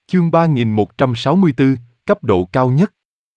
Chương 3164, cấp độ cao nhất.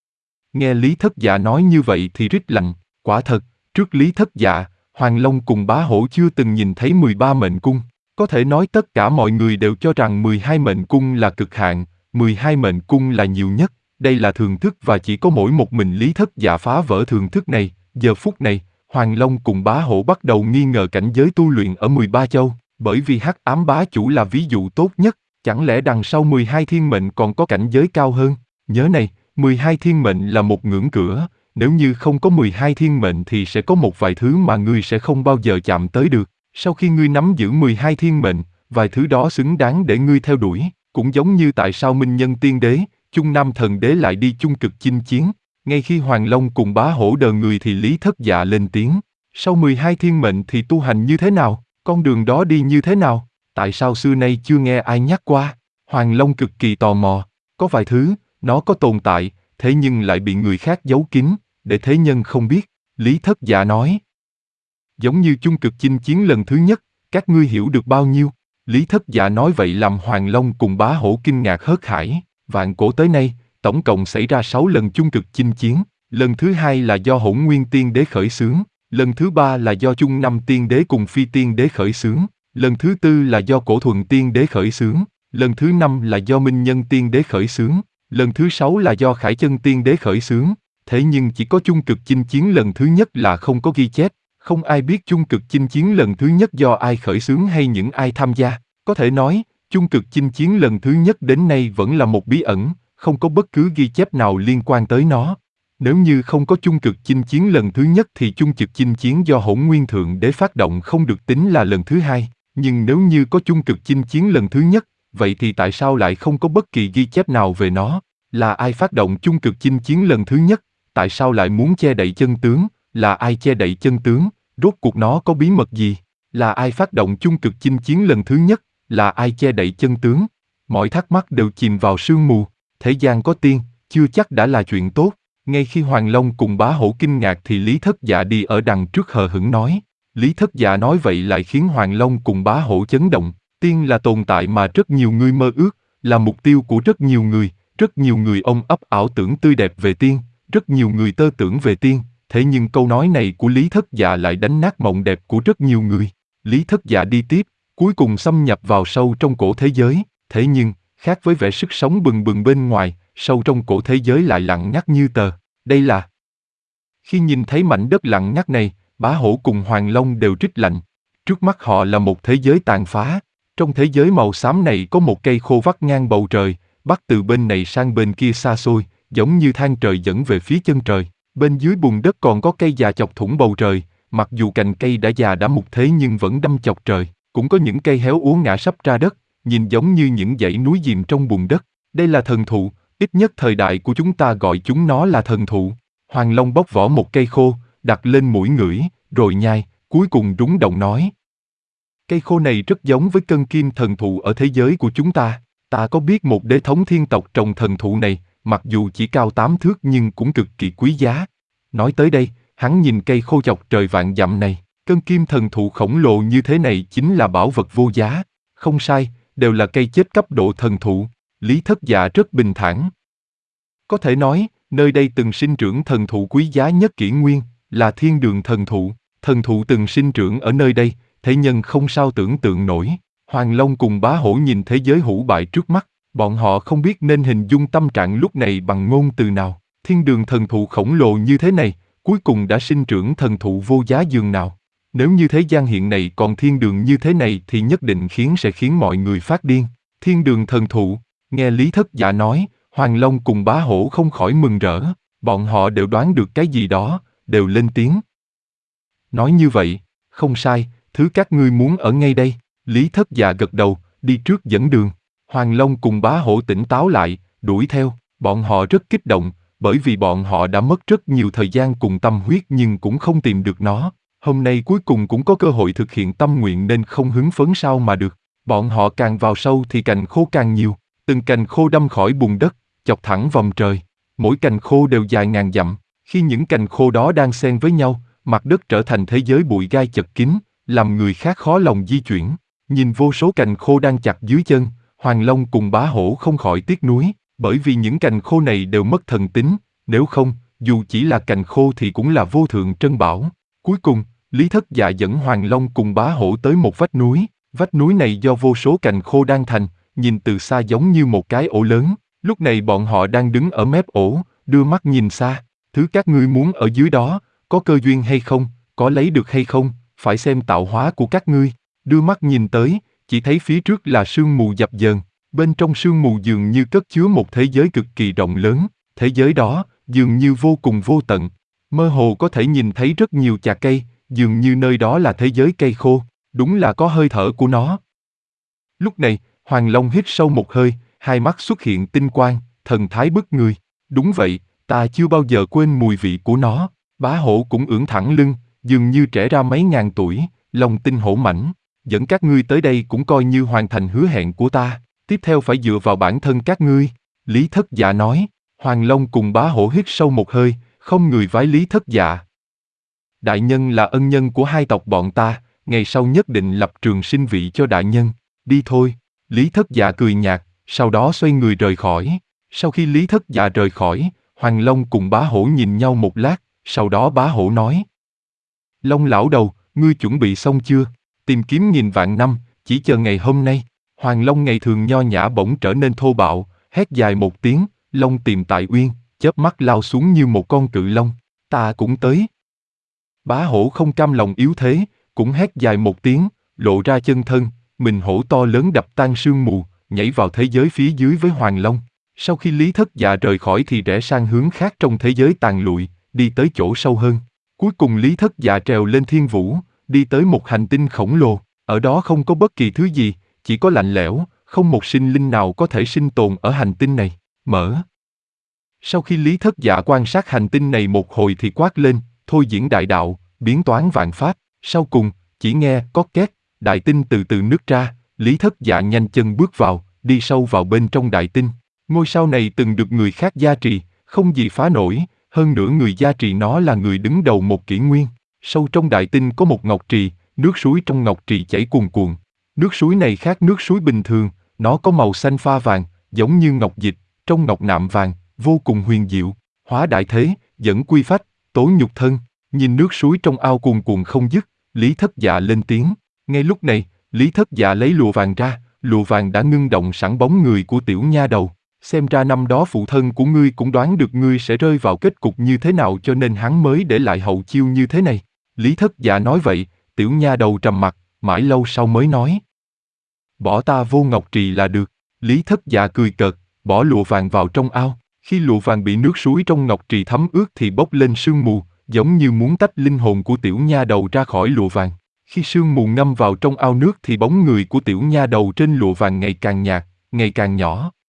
Nghe Lý Thất Dạ nói như vậy thì rít lạnh, quả thật, trước Lý Thất Dạ, Hoàng Long cùng Bá Hổ chưa từng nhìn thấy 13 mệnh cung. Có thể nói tất cả mọi người đều cho rằng 12 mệnh cung là cực hạn, 12 mệnh cung là nhiều nhất, đây là thường thức và chỉ có mỗi một mình Lý Thất Dạ phá vỡ thường thức này. Giờ phút này, Hoàng Long cùng Bá Hổ bắt đầu nghi ngờ cảnh giới tu luyện ở 13 châu, bởi vì Hắc Ám Bá Chủ là ví dụ tốt nhất, chẳng lẽ đằng sau 12 thiên mệnh còn có cảnh giới cao hơn? Nhớ này, 12 thiên mệnh là một ngưỡng cửa, nếu như không có 12 thiên mệnh thì sẽ có một vài thứ mà ngươi sẽ không bao giờ chạm tới được. Sau khi ngươi nắm giữ 12 thiên mệnh, vài thứ đó xứng đáng để ngươi theo đuổi, cũng giống như tại sao Minh Nhân Tiên Đế, Chung Nam Thần Đế lại đi chung cực chinh chiến. Ngay khi Hoàng Long cùng Bá Hổ đờ người thì Lý Thất Dạ lên tiếng, sau 12 thiên mệnh thì tu hành như thế nào, con đường đó đi như thế nào, tại sao xưa nay chưa nghe ai nhắc qua? Hoàng Long cực kỳ tò mò, có vài thứ, nó có tồn tại, thế nhưng lại bị người khác giấu kín, để thế nhân không biết. Lý Thất Dạ nói, giống như chung cực chinh chiến lần thứ nhất, các ngươi hiểu được bao nhiêu? Lý Thất Dạ nói vậy làm Hoàng Long cùng Bá Hổ kinh ngạc hớt hải. Vạn cổ tới nay, tổng cộng xảy ra 6 lần chung cực chinh chiến, lần thứ 2 là do Hỗn Nguyên Tiên Đế khởi xướng, lần thứ 3 là do Chung Năm Tiên Đế cùng Phi Tiên Đế khởi xướng, lần thứ 4 là do Cổ Thuần Tiên Đế khởi xướng, lần thứ 5 là do Minh Nhân Tiên Đế khởi xướng, lần thứ 6 là do Khải Chân Tiên Đế khởi xướng. Thế nhưng chỉ có chung cực chinh chiến lần thứ nhất là không có ghi chép, không ai biết chung cực chinh chiến lần thứ nhất do ai khởi xướng hay những ai tham gia. Có thể nói, chung cực chinh chiến lần thứ nhất đến nay vẫn là một bí ẩn, không có bất cứ ghi chép nào liên quan tới nó. Nếu như không có chung cực chinh chiến lần thứ nhất thì chung cực chinh chiến do Hỗn Nguyên Thượng Đế phát động không được tính là lần thứ 2. Nhưng nếu như có chung cực chinh chiến lần thứ nhất, vậy thì tại sao lại không có bất kỳ ghi chép nào về nó? Là ai phát động chung cực chinh chiến lần thứ nhất? Tại sao lại muốn che đậy chân tướng? Là ai che đậy chân tướng? Rốt cuộc nó có bí mật gì? Là ai phát động chung cực chinh chiến lần thứ nhất? Là ai che đậy chân tướng? Mọi thắc mắc đều chìm vào sương mù. Thế gian có tiên, chưa chắc đã là chuyện tốt. Ngay khi Hoàng Long cùng Bá Hổ kinh ngạc thì Lý Thất Dạ đi ở đằng trước hờ hững nói. Lý Thất Dạ nói vậy lại khiến Hoàng Long cùng Bá Hổ chấn động. Tiên là tồn tại mà rất nhiều người mơ ước, là mục tiêu của rất nhiều người ôm ấp ảo tưởng tươi đẹp về tiên, rất nhiều người tơ tưởng về tiên. Thế nhưng câu nói này của Lý Thất Dạ lại đánh nát mộng đẹp của rất nhiều người. Lý Thất Dạ đi tiếp, cuối cùng xâm nhập vào sâu trong cổ thế giới. Thế nhưng, khác với vẻ sức sống bừng bừng bên ngoài, sâu trong cổ thế giới lại lặng ngắt như tờ. Đây là... Khi nhìn thấy mảnh đất lặng ngắt này, Bá Hổ cùng Hoàng Long đều rít lạnh. Trước mắt họ là một thế giới tàn phá. Trong thế giới màu xám này có một cây khô vắt ngang bầu trời, bắt từ bên này sang bên kia xa xôi, giống như thang trời dẫn về phía chân trời. Bên dưới bùn đất còn có cây già chọc thủng bầu trời, mặc dù cành cây đã già đã mục thế nhưng vẫn đâm chọc trời. Cũng có những cây héo úa ngã sắp ra đất, nhìn giống như những dãy núi chìm trong bùn đất. Đây là thần thụ, ít nhất thời đại của chúng ta gọi chúng nó là thần thụ. Hoàng Long bóc vỏ một cây khô, đặt lên mũi ngửi, rồi nhai, cuối cùng rúng động nói. Cây khô này rất giống với cân kim thần thụ ở thế giới của chúng ta. Ta có biết một đế thống thiên tộc trồng thần thụ này, mặc dù chỉ cao 8 thước nhưng cũng cực kỳ quý giá. Nói tới đây, hắn nhìn cây khô chọc trời vạn dặm này, cân kim thần thụ khổng lồ như thế này chính là bảo vật vô giá. Không sai, đều là cây chết cấp độ thần thụ. Lý Thất Dạ rất bình thản. Có thể nói, nơi đây từng sinh trưởng thần thụ quý giá nhất kỷ nguyên, là thiên đường thần thụ. Thần thụ từng sinh trưởng ở nơi đây, thế nhân không sao tưởng tượng nổi. Hoàng Long cùng Bá Hổ nhìn thế giới hủ bại trước mắt, bọn họ không biết nên hình dung tâm trạng lúc này bằng ngôn từ nào. Thiên đường thần thụ khổng lồ như thế này, cuối cùng đã sinh trưởng thần thụ vô giá dường nào. Nếu như thế gian hiện này còn thiên đường như thế này thì nhất định sẽ khiến mọi người phát điên. Thiên đường thần thụ, nghe Lý Thất Dạ nói, Hoàng Long cùng Bá Hổ không khỏi mừng rỡ, bọn họ đều đoán được cái gì đó, đều lên tiếng. Nói như vậy, không sai, thứ các ngươi muốn ở ngay đây. Lý Thất Dạ gật đầu, đi trước dẫn đường. Hoàng Long cùng Bá Hổ tỉnh táo lại, đuổi theo. Bọn họ rất kích động, bởi vì bọn họ đã mất rất nhiều thời gian cùng tâm huyết nhưng cũng không tìm được nó. Hôm nay cuối cùng cũng có cơ hội thực hiện tâm nguyện nên không hứng phấn sao mà được. Bọn họ càng vào sâu thì cành khô càng nhiều. Từng cành khô đâm khỏi bùn đất, chọc thẳng vòng trời. Mỗi cành khô đều dài ngàn dặm. Khi những cành khô đó đang xen với nhau, mặt đất trở thành thế giới bụi gai chật kín, làm người khác khó lòng di chuyển. Nhìn vô số cành khô đang chặt dưới chân, Hoàng Long cùng Bá Hổ không khỏi tiếc nuối, bởi vì những cành khô này đều mất thần tính, nếu không, dù chỉ là cành khô thì cũng là vô thượng trân bảo. Cuối cùng, Lý Thất Dạ dẫn Hoàng Long cùng Bá Hổ tới một vách núi này do vô số cành khô đan thành, nhìn từ xa giống như một cái ổ lớn. Lúc này bọn họ đang đứng ở mép ổ, đưa mắt nhìn xa. Thứ các ngươi muốn ở dưới đó, có cơ duyên hay không, có lấy được hay không, phải xem tạo hóa của các ngươi. Đưa mắt nhìn tới, chỉ thấy phía trước là sương mù dập dờn. Bên trong sương mù dường như cất chứa một thế giới cực kỳ rộng lớn. Thế giới đó, dường như vô cùng vô tận. Mơ hồ có thể nhìn thấy rất nhiều chạc cây, dường như nơi đó là thế giới cây khô. Đúng là có hơi thở của nó. Lúc này, Hoàng Long hít sâu một hơi, hai mắt xuất hiện tinh quang, thần thái bức người. Đúng vậy, ta chưa bao giờ quên mùi vị của nó. Bá Hổ cũng ưỡn thẳng lưng, dường như trẻ ra mấy ngàn tuổi, lòng tin hổ mãnh. Dẫn các ngươi tới đây cũng coi như hoàn thành hứa hẹn của ta. Tiếp theo phải dựa vào bản thân các ngươi. Lý Thất Dạ nói. Hoàng Long cùng Bá Hổ hít sâu một hơi, không người vái Lý Thất Dạ. Đại nhân là ân nhân của hai tộc bọn ta, ngày sau nhất định lập trường sinh vị cho đại nhân. Đi thôi. Lý Thất Dạ cười nhạt, sau đó xoay người rời khỏi. Sau khi Lý Thất Dạ rời khỏi, Hoàng Long cùng Bá Hổ nhìn nhau một lát, sau đó Bá Hổ nói. Long lão đầu, ngươi chuẩn bị xong chưa? Tìm kiếm nghìn vạn năm, chỉ chờ ngày hôm nay. Hoàng Long ngày thường nho nhã bỗng trở nên thô bạo, hét dài một tiếng, Long tìm tại uyên, chớp mắt lao xuống như một con cự long. Ta cũng tới. Bá Hổ không cam lòng yếu thế, cũng hét dài một tiếng, lộ ra chân thân, mình hổ to lớn đập tan sương mù, nhảy vào thế giới phía dưới với Hoàng Long. Sau khi Lý Thất Dạ rời khỏi thì rẽ sang hướng khác trong thế giới tàn lụi, đi tới chỗ sâu hơn. Cuối cùng Lý Thất Dạ trèo lên thiên vũ, đi tới một hành tinh khổng lồ. Ở đó không có bất kỳ thứ gì, chỉ có lạnh lẽo, không một sinh linh nào có thể sinh tồn ở hành tinh này. Mở. Sau khi Lý Thất Dạ quan sát hành tinh này một hồi thì quát lên, thôi diễn đại đạo, biến toán vạn pháp. Sau cùng, chỉ nghe có két, đại tinh từ từ nứt ra, Lý Thất Dạ nhanh chân bước vào, đi sâu vào bên trong đại tinh. Ngôi sao này từng được người khác gia trì, không gì phá nổi, hơn nữa người gia trì nó là người đứng đầu một kỷ nguyên. Sâu trong đại tinh có một ngọc trì, nước suối trong ngọc trì chảy cuồn cuộn. Nước suối này khác nước suối bình thường, nó có màu xanh pha vàng, giống như ngọc dịch, trong ngọc nạm vàng, vô cùng huyền diệu. Hóa đại thế, dẫn quy phách, tối nhục thân. Nhìn nước suối trong ao cuồn cuộn không dứt, Lý Thất Dạ lên tiếng. Ngay lúc này, Lý Thất Dạ lấy lụa vàng ra, lụa vàng đã ngưng động sẵn bóng người của tiểu nha đầu. Xem ra năm đó phụ thân của ngươi cũng đoán được ngươi sẽ rơi vào kết cục như thế nào cho nên hắn mới để lại hậu chiêu như thế này. Lý Thất Dạ nói vậy, tiểu nha đầu trầm mặt, mãi lâu sau mới nói. Bỏ ta vô ngọc trì là được. Lý Thất Dạ cười cợt, bỏ lụa vàng vào trong ao. Khi lụa vàng bị nước suối trong ngọc trì thấm ướt thì bốc lên sương mù, giống như muốn tách linh hồn của tiểu nha đầu ra khỏi lụa vàng. Khi sương mù ngâm vào trong ao nước thì bóng người của tiểu nha đầu trên lụa vàng ngày càng nhạt, ngày càng nhỏ.